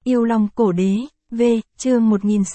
Yêu Long Cổ Đế, V, chương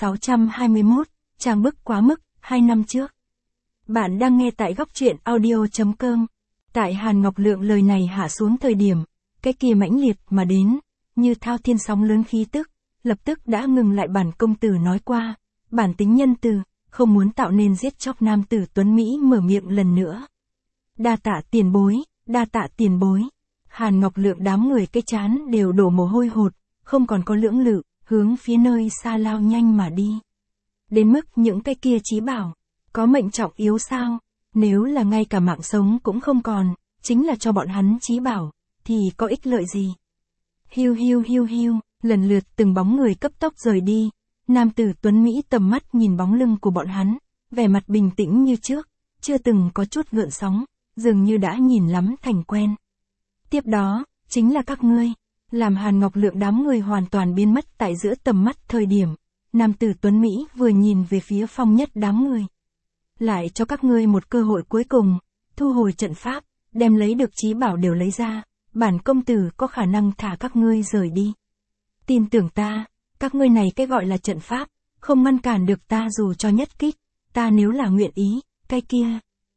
1621, trang bức quá mức, 2 năm trước. Bạn đang nghe tại góc truyện audio.com. Tại Hàn Ngọc Lượng lời này hạ xuống thời điểm, cái kia mãnh liệt mà đến, như thao thiên sóng lớn khí tức, lập tức đã ngừng lại bản công tử nói qua, bản tính nhân từ, không muốn tạo nên giết chóc nam tử tuấn Mỹ mở miệng lần nữa. Đa tạ tiền bối, đa tạ tiền bối. Hàn Ngọc Lượng đám người cái chán đều đổ mồ hôi hột, không còn có lưỡng lự, hướng phía nơi xa lao nhanh mà đi. Đến mức những cái kia chí bảo, có mệnh trọng yếu sao, nếu là ngay cả mạng sống cũng không còn, chính là cho bọn hắn chí bảo, thì có ích lợi gì. Hiu hiu hiu hiu, lần lượt từng bóng người cấp tốc rời đi, nam tử tuấn Mỹ tầm mắt nhìn bóng lưng của bọn hắn, vẻ mặt bình tĩnh như trước, chưa từng có chút gợn sóng, dường như đã nhìn lắm thành quen. Tiếp đó, chính là các ngươi. Làm Hàn Ngọc Lượng đám người hoàn toàn biến mất tại giữa tầm mắt thời điểm, nam tử tuấn Mỹ vừa nhìn về phía Phong Nhất đám người. Lại cho các ngươi một cơ hội cuối cùng, thu hồi trận pháp, đem lấy được chí bảo đều lấy ra, bản công tử có khả năng thả các ngươi rời đi. Tin tưởng ta, các ngươi này cái gọi là trận pháp, không ngăn cản được ta dù cho nhất kích, ta nếu là nguyện ý, cái kia.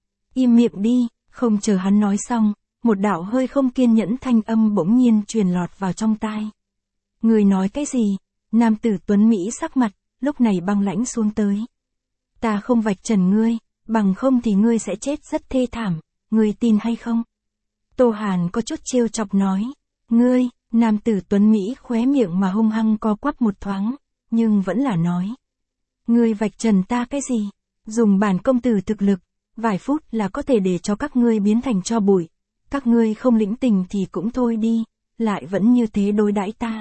Im miệng đi, không chờ hắn nói xong. Một đạo hơi không kiên nhẫn thanh âm bỗng nhiên truyền lọt vào trong tai. Người nói cái gì? Nam tử tuấn Mỹ sắc mặt, lúc này băng lãnh xuống tới. Ta không vạch trần ngươi, bằng không thì ngươi sẽ chết rất thê thảm, ngươi tin hay không? Tô Hàn có chút trêu chọc nói. Ngươi, nam tử tuấn Mỹ khóe miệng mà hung hăng co quắp một thoáng, nhưng vẫn là nói. Ngươi vạch trần ta cái gì? Dùng bản công tử thực lực, vài phút là có thể để cho các ngươi biến thành tro bụi. Các ngươi không lĩnh tình thì cũng thôi đi, lại vẫn như thế đối đãi ta.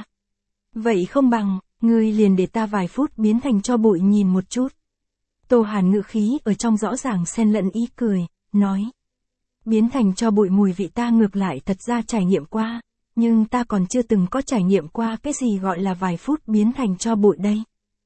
Vậy không bằng, ngươi liền để ta vài phút biến thành tro bụi nhìn một chút. Tô Hàn ngữ khí ở trong rõ ràng xen lẫn ý cười, nói. Biến thành tro bụi mùi vị ta ngược lại thật ra trải nghiệm qua, nhưng ta còn chưa từng có trải nghiệm qua cái gì gọi là vài phút biến thành tro bụi đây.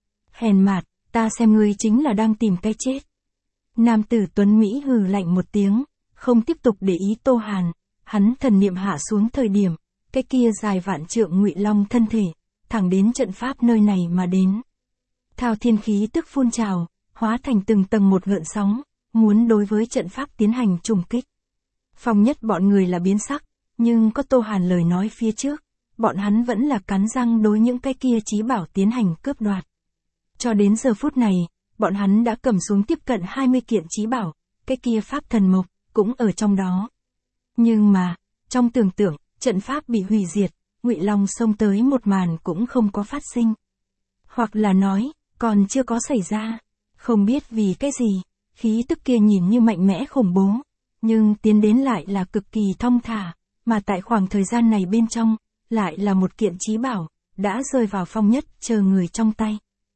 Hèn mạt, ta xem ngươi chính là đang tìm cái chết. Nam tử tuấn Mỹ hừ lạnh một tiếng, không tiếp tục để ý Tô Hàn. Hắn thần niệm hạ xuống thời điểm, cái kia dài vạn trượng Ngụy Long thân thể, thẳng đến trận pháp nơi này mà đến. Thao thiên khí tức phun trào, hóa thành từng tầng một gợn sóng, muốn đối với trận pháp tiến hành trùng kích. Phong Nhất bọn người là biến sắc, nhưng có Tô Hàn lời nói phía trước, bọn hắn vẫn là cắn răng đối những cái kia chí bảo tiến hành cướp đoạt. Cho đến giờ phút này, bọn hắn đã cầm xuống tiếp cận 20 kiện chí bảo, cái kia pháp thần mộc, cũng ở trong đó. Nhưng mà, trong tưởng tượng, trận pháp bị hủy diệt, Ngụy Long xông tới một màn cũng không có phát sinh. Hoặc là nói, còn chưa có xảy ra. Không biết vì cái gì, khí tức kia nhìn như mạnh mẽ khủng bố, nhưng tiến đến lại là cực kỳ thong thả, mà tại khoảng thời gian này bên trong, lại là một kiện chí bảo, đã rơi vào Phong Nhất chờ người trong tay.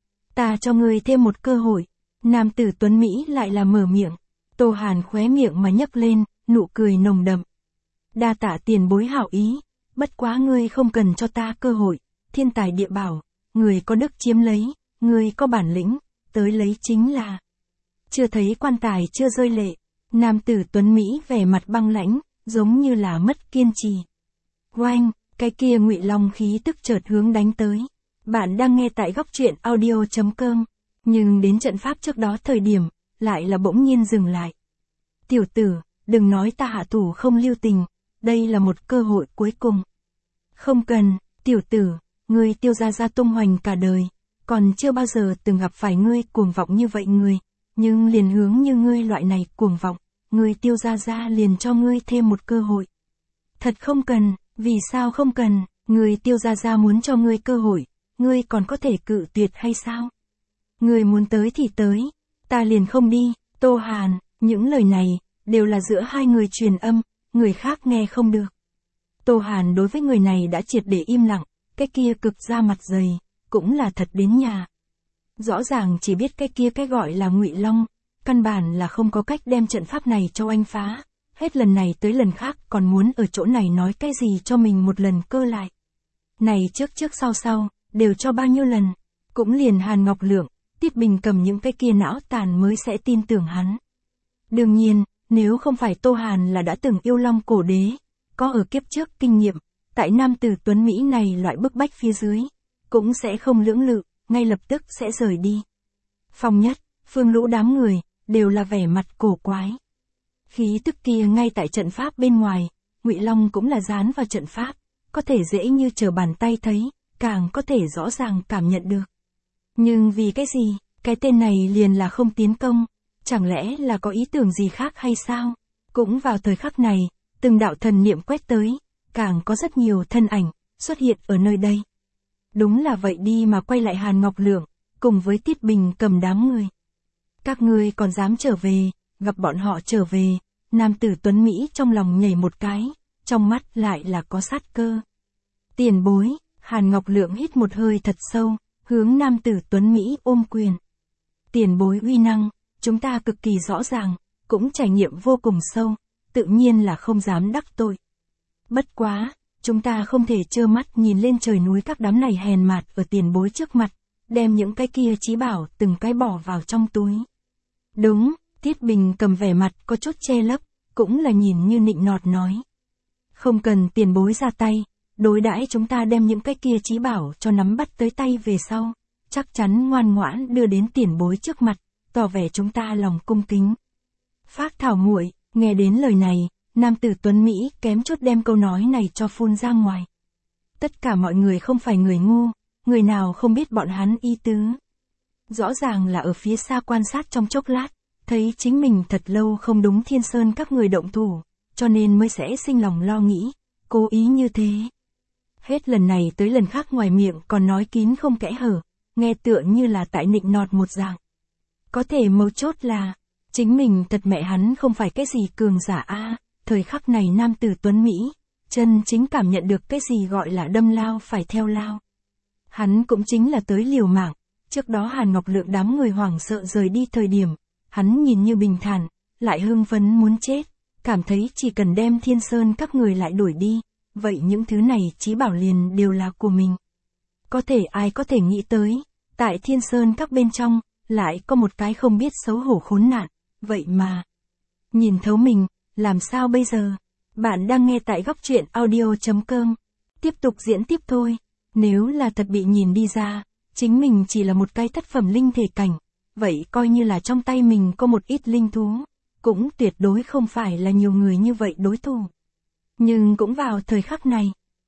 Ta cho ngươi thêm một cơ hội, nam tử tuấn Mỹ lại là mở miệng, Tô Hàn khóe miệng mà nhấc lên, nụ cười nồng đậm. Đa tạ tiền bối hảo ý, bất quá ngươi không cần cho ta cơ hội, thiên tài địa bảo, người có đức chiếm lấy, người có bản lĩnh, tới lấy chính là. Chưa thấy quan tài chưa rơi lệ, nam tử tuấn Mỹ vẻ mặt băng lãnh, giống như là mất kiên trì. Oanh, cái kia Ngụy Long khí tức chợt hướng đánh tới. Bạn đang nghe tại góc truyện audio.com, nhưng đến trận pháp trước đó thời điểm, lại là bỗng nhiên dừng lại. Tiểu tử, đừng nói ta hạ thủ không lưu tình, đây là một cơ hội cuối cùng. Không cần, tiểu tử, ngươi Tiêu gia gia tung hoành cả đời, còn chưa bao giờ từng gặp phải ngươi cuồng vọng như vậy người, nhưng liền hướng như ngươi loại này cuồng vọng, ngươi Tiêu gia gia liền cho ngươi thêm một cơ hội. Thật không cần, vì sao không cần, ngươi Tiêu gia gia muốn cho ngươi cơ hội, ngươi còn có thể cự tuyệt hay sao? Ngươi muốn tới thì tới, ta liền không đi. Tô Hàn, những lời này đều là giữa hai người truyền âm, người khác nghe không được. Tô Hàn đối với người này đã triệt để im lặng, cái kia cực ra mặt dày, cũng là thật đến nhà. Rõ ràng chỉ biết cái kia cái gọi là Ngụy Long, căn bản là không có cách đem trận pháp này cho anh phá, hết lần này tới lần khác còn muốn ở chỗ này nói cái gì cho mình một lần cơ lại. Này trước sau, đều cho bao nhiêu lần, cũng liền Hàn Ngọc Lượng, Tiết Bình cầm những cái kia não tàn mới sẽ tin tưởng hắn. Đương nhiên, nếu không phải Tô Hàn là đã từng yêu Long Cổ Đế, có ở kiếp trước kinh nghiệm, tại nam tử tuấn Mỹ này loại bức bách phía dưới, cũng sẽ không lưỡng lự, ngay lập tức sẽ rời đi. Phong Nhất, Phương Lũ đám người, đều là vẻ mặt cổ quái. Khí tức kia ngay tại trận pháp bên ngoài, Ngụy Long cũng là dán vào trận pháp, có thể dễ như trở bàn tay thấy, càng có thể rõ ràng cảm nhận được. Nhưng vì cái gì, cái tên này liền là không tiến công, chẳng lẽ là có ý tưởng gì khác hay sao? Cũng vào thời khắc này, từng đạo thần niệm quét tới, càng có rất nhiều thân ảnh xuất hiện ở nơi đây. Đúng là vậy đi mà quay lại Hàn Ngọc Lượng, cùng với Tiết Bình Cầm đám người. Các ngươi còn dám trở về, gặp bọn họ trở về, nam tử tuấn Mỹ trong lòng nhảy một cái, trong mắt lại là có sát cơ. Tiền bối, Hàn Ngọc Lượng hít một hơi thật sâu, hướng nam tử tuấn Mỹ ôm quyền. Tiền bối uy năng, chúng ta cực kỳ rõ ràng, cũng trải nghiệm vô cùng sâu, tự nhiên là không dám đắc tội. Bất quá, chúng ta không thể trơ mắt nhìn lên trời núi các đám này hèn mạt ở tiền bối trước mặt, đem những cái kia chí bảo từng cái bỏ vào trong túi. Đúng, Tiết Bình Cầm vẻ mặt có chút che lấp, cũng là nhìn như nịnh nọt nói. Không cần tiền bối ra tay, đối đãi chúng ta đem những cái kia chí bảo cho nắm bắt tới tay về sau, chắc chắn ngoan ngoãn đưa đến tiền bối trước mặt, tỏ vẻ chúng ta lòng cung kính. Phác Thảo muội, nghe đến lời này, nam tử tuấn Mỹ kém chút đem câu nói này cho phun ra ngoài. Tất cả mọi người không phải người ngu, người nào không biết bọn hắn ý tứ. Rõ ràng là ở phía xa quan sát trong chốc lát, thấy chính mình thật lâu không đúng Thiên Sơn các người động thủ, cho nên mới sẽ sinh lòng lo nghĩ, cố ý như thế. Hết lần này tới lần khác ngoài miệng còn nói kín không kẽ hở, nghe tựa như là tại nịnh nọt một dạng. Có thể mấu chốt là, chính mình thật mẹ hắn không phải cái gì cường giả a. Thời khắc này nam tử tuấn Mỹ, chân chính cảm nhận được cái gì gọi là đâm lao phải theo lao. Hắn cũng chính là tới liều mạng, trước đó Hàn Ngọc Lượng đám người hoảng sợ rời đi thời điểm, hắn nhìn như bình thản, lại hưng phấn muốn chết, cảm thấy chỉ cần đem Thiên Sơn các người lại đuổi đi, vậy những thứ này chí bảo liền đều là của mình. Có thể ai có thể nghĩ tới, tại Thiên Sơn các bên trong, lại có một cái không biết xấu hổ khốn nạn, vậy mà nhìn thấu mình, làm sao bây giờ? Bạn đang nghe tại góc truyện audio.com. Tiếp tục diễn tiếp thôi. Nếu là thật bị nhìn đi ra, chính mình chỉ là một cái thất phẩm linh thể cảnh, vậy coi như là trong tay mình có một ít linh thú, cũng tuyệt đối không phải là nhiều người như vậy đối thủ. Nhưng cũng vào thời khắc này,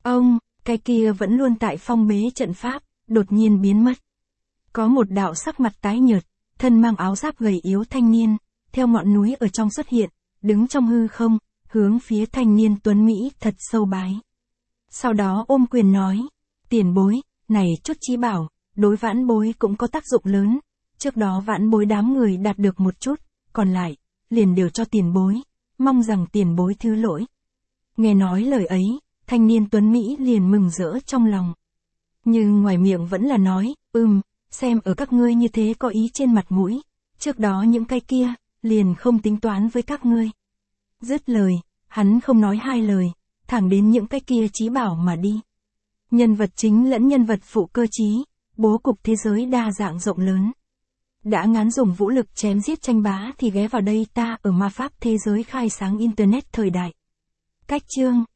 cái kia vẫn luôn tại phong bế trận pháp, đột nhiên biến mất. Có một đạo sắc mặt tái nhợt, thân mang áo giáp gầy yếu thanh niên, theo ngọn núi ở trong xuất hiện, đứng trong hư không, hướng phía thanh niên tuấn Mỹ thật sâu bái. Sau đó ôm quyền nói, tiền bối, này chút chí bảo, đối vãn bối cũng có tác dụng lớn, trước đó vãn bối đám người đạt được một chút, còn lại, liền đều cho tiền bối, mong rằng tiền bối thứ lỗi. Nghe nói lời ấy, thanh niên tuấn Mỹ liền mừng rỡ trong lòng. Nhưng ngoài miệng vẫn là nói, xem ở các ngươi như thế có ý trên mặt mũi, trước đó những cái kia, liền không tính toán với các ngươi. Dứt lời, hắn không nói hai lời, thẳng đến những cái kia chí bảo mà đi. Nhân vật chính lẫn nhân vật phụ cơ chí, bố cục thế giới đa dạng rộng lớn. Đã ngán dùng vũ lực chém giết tranh bá thì ghé vào đây ta ở ma pháp thế giới khai sáng internet thời đại. Cách chương